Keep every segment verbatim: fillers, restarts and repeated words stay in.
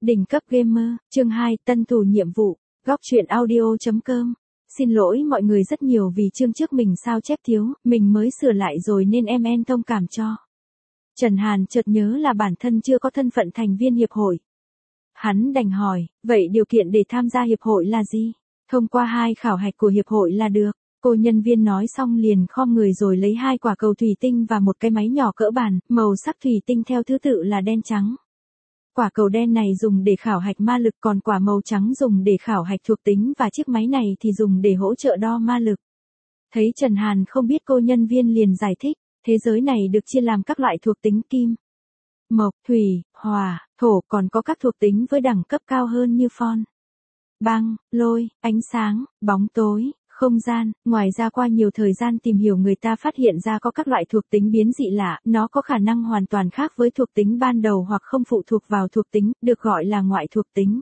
Đỉnh cấp gamer, chương hai, tân thủ nhiệm vụ, góc truyện audio.com. Xin lỗi mọi người rất nhiều vì chương trước mình sao chép thiếu, mình mới sửa lại rồi nên em en thông cảm cho. Trần Hàn chợt nhớ là bản thân chưa có thân phận thành viên hiệp hội. Hắn đành hỏi, vậy điều kiện để tham gia hiệp hội là gì? Thông qua hai khảo hạch của hiệp hội là được. Cô nhân viên nói xong liền khom người rồi lấy hai quả cầu thủy tinh và một cái máy nhỏ cỡ bàn, màu sắc thủy tinh theo thứ tự là đen trắng. Quả cầu đen này dùng để khảo hạch ma lực, còn quả màu trắng dùng để khảo hạch thuộc tính, và chiếc máy này thì dùng để hỗ trợ đo ma lực. Thấy Trần Hàn không biết, cô nhân viên liền giải thích, thế giới này được chia làm các loại thuộc tính kim, mộc, thủy, hỏa, thổ, còn có các thuộc tính với đẳng cấp cao hơn như phong, băng, lôi, ánh sáng, bóng tối, không gian. Ngoài ra qua nhiều thời gian tìm hiểu, người ta phát hiện ra có các loại thuộc tính biến dị lạ, nó có khả năng hoàn toàn khác với thuộc tính ban đầu hoặc không phụ thuộc vào thuộc tính, được gọi là ngoại thuộc tính.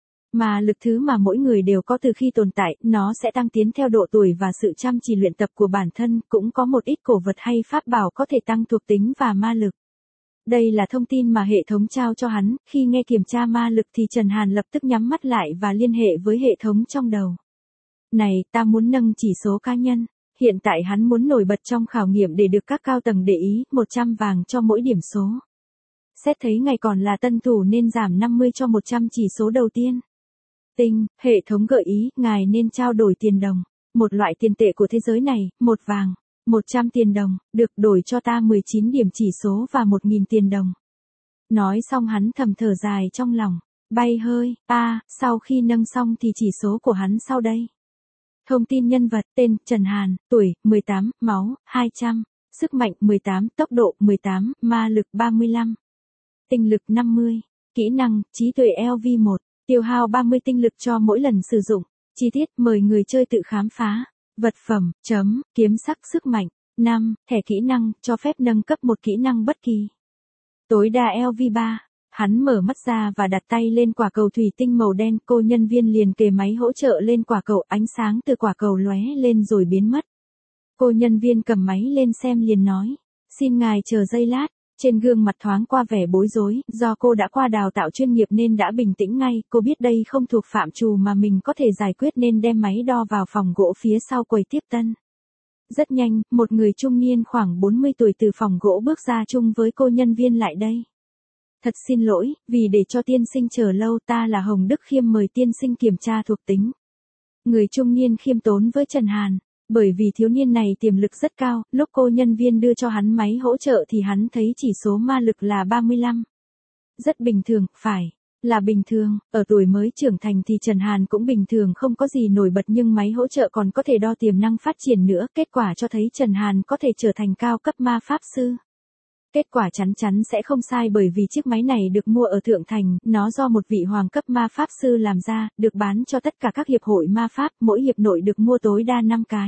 Mà lực thứ mà mỗi người đều có từ khi tồn tại, nó sẽ tăng tiến theo độ tuổi và sự chăm chỉ luyện tập của bản thân, cũng có một ít cổ vật hay pháp bảo có thể tăng thuộc tính và ma lực. Đây là thông tin mà hệ thống trao cho hắn. Khi nghe kiểm tra ma lực thì Trần Hàn lập tức nhắm mắt lại và liên hệ với hệ thống trong đầu. Này, ta muốn nâng chỉ số cá nhân. Hiện tại hắn muốn nổi bật trong khảo nghiệm để được các cao tầng để ý, một trăm vàng cho mỗi điểm số. Xét thấy ngày còn là tân thủ nên giảm năm mươi cho một trăm chỉ số đầu tiên. Tinh, hệ thống gợi ý, ngài nên trao đổi tiền đồng. Một loại tiền tệ của thế giới này, một vàng, một trăm tiền đồng, được đổi cho ta mười chín điểm chỉ số và một nghìn tiền đồng. Nói xong hắn thầm thở dài trong lòng, bay hơi, a à, sau khi nâng xong thì chỉ số của hắn sau đây. Thông tin nhân vật, tên, Trần Hàn, tuổi, mười tám, máu, hai trăm, sức mạnh, mười tám, tốc độ, mười tám, ma lực, ba mươi lăm, tinh lực, năm mươi, kỹ năng, trí tuệ L V một, tiêu hao ba mươi tinh lực cho mỗi lần sử dụng. Chi tiết, mời người chơi tự khám phá. Vật phẩm, chấm, kiếm sắc, sức mạnh, năm, thẻ kỹ năng, cho phép nâng cấp một kỹ năng bất kỳ. Tối đa L V ba. Hắn mở mắt ra và đặt tay lên quả cầu thủy tinh màu đen, cô nhân viên liền kề máy hỗ trợ lên quả cầu, ánh sáng từ quả cầu lóe lên rồi biến mất. Cô nhân viên cầm máy lên xem liền nói, xin ngài chờ giây lát. Trên gương mặt thoáng qua vẻ bối rối, do cô đã qua đào tạo chuyên nghiệp nên đã bình tĩnh ngay, cô biết đây không thuộc phạm trù mà mình có thể giải quyết nên đem máy đo vào phòng gỗ phía sau quầy tiếp tân. Rất nhanh, một người trung niên khoảng bốn mươi tuổi từ phòng gỗ bước ra chung với cô nhân viên lại đây. Thật xin lỗi, vì để cho tiên sinh chờ lâu, ta là Hồng Đức Khiêm, mời tiên sinh kiểm tra thuộc tính. Người trung niên khiêm tốn với Trần Hàn. Bởi vì thiếu niên này tiềm lực rất cao, lúc cô nhân viên đưa cho hắn máy hỗ trợ thì hắn thấy chỉ số ma lực là ba mươi lăm. Rất bình thường, phải, là bình thường, ở tuổi mới trưởng thành thì Trần Hàn cũng bình thường, không có gì nổi bật, nhưng máy hỗ trợ còn có thể đo tiềm năng phát triển nữa, kết quả cho thấy Trần Hàn có thể trở thành cao cấp ma pháp sư. Kết quả chắn chắn sẽ không sai, bởi vì chiếc máy này được mua ở Thượng Thành, nó do một vị hoàng cấp ma pháp sư làm ra, được bán cho tất cả các hiệp hội ma pháp, mỗi hiệp nội được mua tối đa năm cái.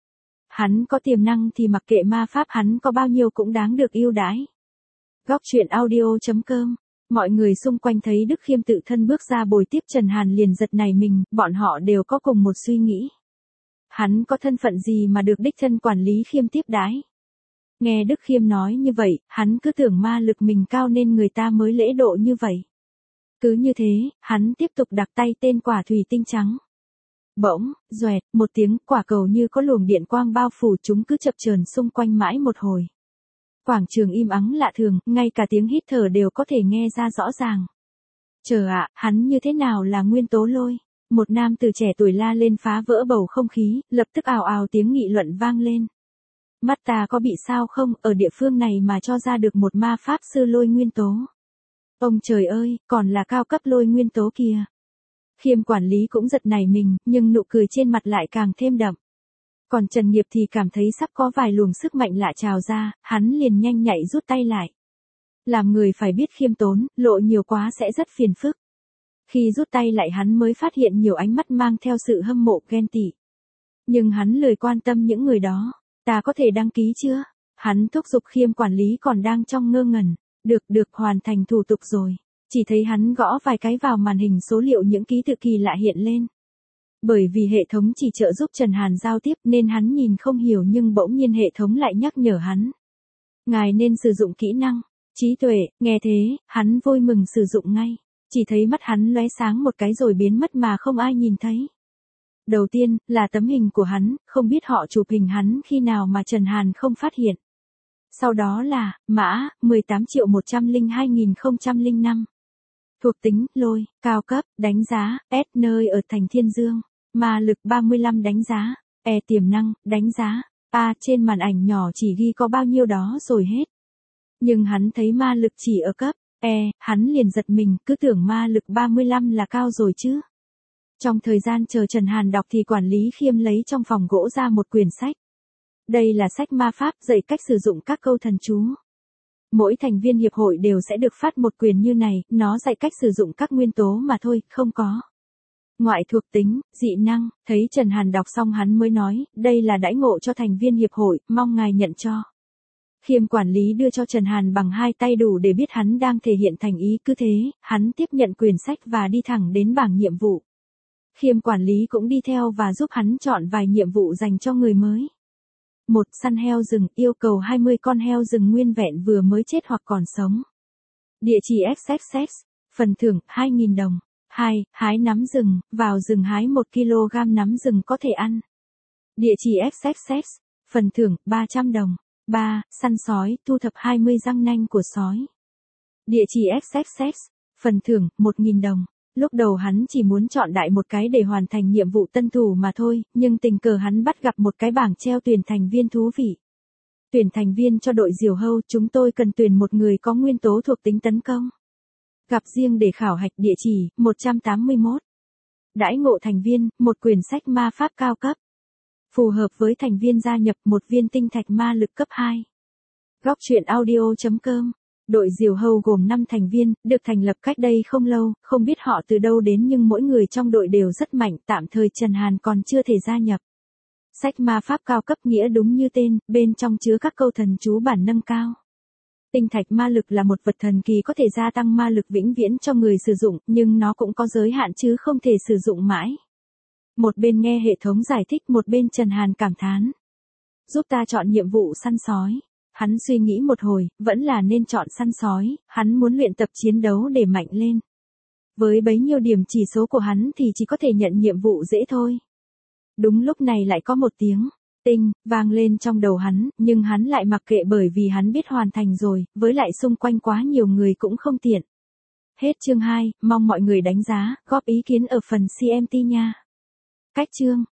Hắn có tiềm năng thì mặc kệ ma pháp hắn có bao nhiêu cũng đáng được ưu đãi. Góc truyện audio.com. Mọi người xung quanh thấy Đức Khiêm tự thân bước ra bồi tiếp Trần Hàn liền giật nảy mình, bọn họ đều có cùng một suy nghĩ. Hắn có thân phận gì mà được đích thân quản lý Khiêm tiếp đãi? Nghe Đức Khiêm nói như vậy, hắn cứ tưởng ma lực mình cao nên người ta mới lễ độ như vậy. Cứ như thế, hắn tiếp tục đặt tay tên quả thủy tinh trắng. Bỗng, doẹt, một tiếng, quả cầu như có luồng điện quang bao phủ, chúng cứ chập chờn xung quanh mãi một hồi. Quảng trường im ắng lạ thường, ngay cả tiếng hít thở đều có thể nghe ra rõ ràng. Chờ ạ, hắn như thế nào là nguyên tố lôi? Một nam từ trẻ tuổi la lên phá vỡ bầu không khí, lập tức ào ào tiếng nghị luận vang lên. Mắt ta có bị sao không, ở địa phương này mà cho ra được một ma pháp sư lôi nguyên tố. Ông trời ơi, còn là cao cấp lôi nguyên tố kìa. Khiêm quản lý cũng giật nảy mình, nhưng nụ cười trên mặt lại càng thêm đậm. Còn Trần Nghiệp thì cảm thấy sắp có vài luồng sức mạnh lạ trào ra, hắn liền nhanh nhạy rút tay lại. Làm người phải biết khiêm tốn, lộ nhiều quá sẽ rất phiền phức. Khi rút tay lại hắn mới phát hiện nhiều ánh mắt mang theo sự hâm mộ ghen tị. Nhưng hắn lười quan tâm những người đó. Ta có thể đăng ký chưa? Hắn thúc giục. Khiêm quản lý còn đang trong ngơ ngẩn. Được được, hoàn thành thủ tục rồi. Chỉ thấy hắn gõ vài cái vào màn hình số liệu, những ký tự kỳ lạ hiện lên. Bởi vì hệ thống chỉ trợ giúp Trần Hàn giao tiếp nên hắn nhìn không hiểu, nhưng bỗng nhiên hệ thống lại nhắc nhở hắn. Ngài nên sử dụng kỹ năng trí tuệ. Nghe thế, hắn vui mừng sử dụng ngay. Chỉ thấy mắt hắn lóe sáng một cái rồi biến mất mà không ai nhìn thấy. Đầu tiên, là tấm hình của hắn, không biết họ chụp hình hắn khi nào mà Trần Hàn không phát hiện. Sau đó là, mã, mười tám triệu một trăm lẻ hai nghìn không trăm lẻ năm. Thuộc tính, lôi, cao cấp, đánh giá, S nơi ở thành Thiên Dương. Ma lực ba mươi lăm đánh giá, E tiềm năng, đánh giá. A trên màn ảnh nhỏ chỉ ghi có bao nhiêu đó rồi hết. Nhưng hắn thấy ma lực chỉ ở cấp E, hắn liền giật mình, cứ tưởng ma lực ba mươi lăm là cao rồi chứ. Trong thời gian chờ Trần Hàn đọc thì quản lý Khiêm lấy trong phòng gỗ ra một quyển sách. Đây là sách ma pháp dạy cách sử dụng các câu thần chú. Mỗi thành viên hiệp hội đều sẽ được phát một quyển như này, nó dạy cách sử dụng các nguyên tố mà thôi, không có ngoại thuộc tính, dị năng. Thấy Trần Hàn đọc xong hắn mới nói, đây là đãi ngộ cho thành viên hiệp hội, mong ngài nhận cho. Khiêm quản lý đưa cho Trần Hàn bằng hai tay đủ để biết hắn đang thể hiện thành ý, cứ thế, hắn tiếp nhận quyển sách và đi thẳng đến bảng nhiệm vụ. Khiêm quản lý cũng đi theo và giúp hắn chọn vài nhiệm vụ dành cho người mới. một. Săn heo rừng, yêu cầu hai mươi con heo rừng nguyên vẹn vừa mới chết hoặc còn sống. Địa chỉ ích ích ích, phần thưởng hai nghìn đồng. hai. Hái nắm rừng, vào rừng hái một ki lô gam nắm rừng có thể ăn. Địa chỉ ích ích ích, phần thưởng ba trăm đồng. ba. Săn sói, thu thập hai mươi răng nanh của sói. Địa chỉ ích ích ích, phần thưởng một nghìn đồng. Lúc đầu hắn chỉ muốn chọn đại một cái để hoàn thành nhiệm vụ tân thủ mà thôi, nhưng tình cờ hắn bắt gặp một cái bảng treo tuyển thành viên thú vị. Tuyển thành viên cho đội diều hâu, chúng tôi cần tuyển một người có nguyên tố thuộc tính tấn công. Gặp riêng để khảo hạch, địa chỉ một trăm tám mươi mốt. Đãi ngộ thành viên, một quyển sách ma pháp cao cấp. Phù hợp với thành viên gia nhập, một viên tinh thạch ma lực cấp hai. Góc truyện audio chấm com. Đội diều hâu gồm năm thành viên, được thành lập cách đây không lâu, không biết họ từ đâu đến nhưng mỗi người trong đội đều rất mạnh, tạm thời Trần Hàn còn chưa thể gia nhập. Sách ma pháp cao cấp nghĩa đúng như tên, bên trong chứa các câu thần chú bản nâng cao. Tinh thạch ma lực là một vật thần kỳ có thể gia tăng ma lực vĩnh viễn cho người sử dụng, nhưng nó cũng có giới hạn chứ không thể sử dụng mãi. Một bên nghe hệ thống giải thích, một bên Trần Hàn cảm thán. Giúp ta chọn nhiệm vụ săn sói. Hắn suy nghĩ một hồi, vẫn là nên chọn săn sói, hắn muốn luyện tập chiến đấu để mạnh lên. Với bấy nhiêu điểm chỉ số của hắn thì chỉ có thể nhận nhiệm vụ dễ thôi. Đúng lúc này lại có một tiếng tinh vang lên trong đầu hắn, nhưng hắn lại mặc kệ bởi vì hắn biết hoàn thành rồi, với lại xung quanh quá nhiều người cũng không tiện. Hết chương hai, mong mọi người đánh giá, góp ý kiến ở phần comment nha. Cách chương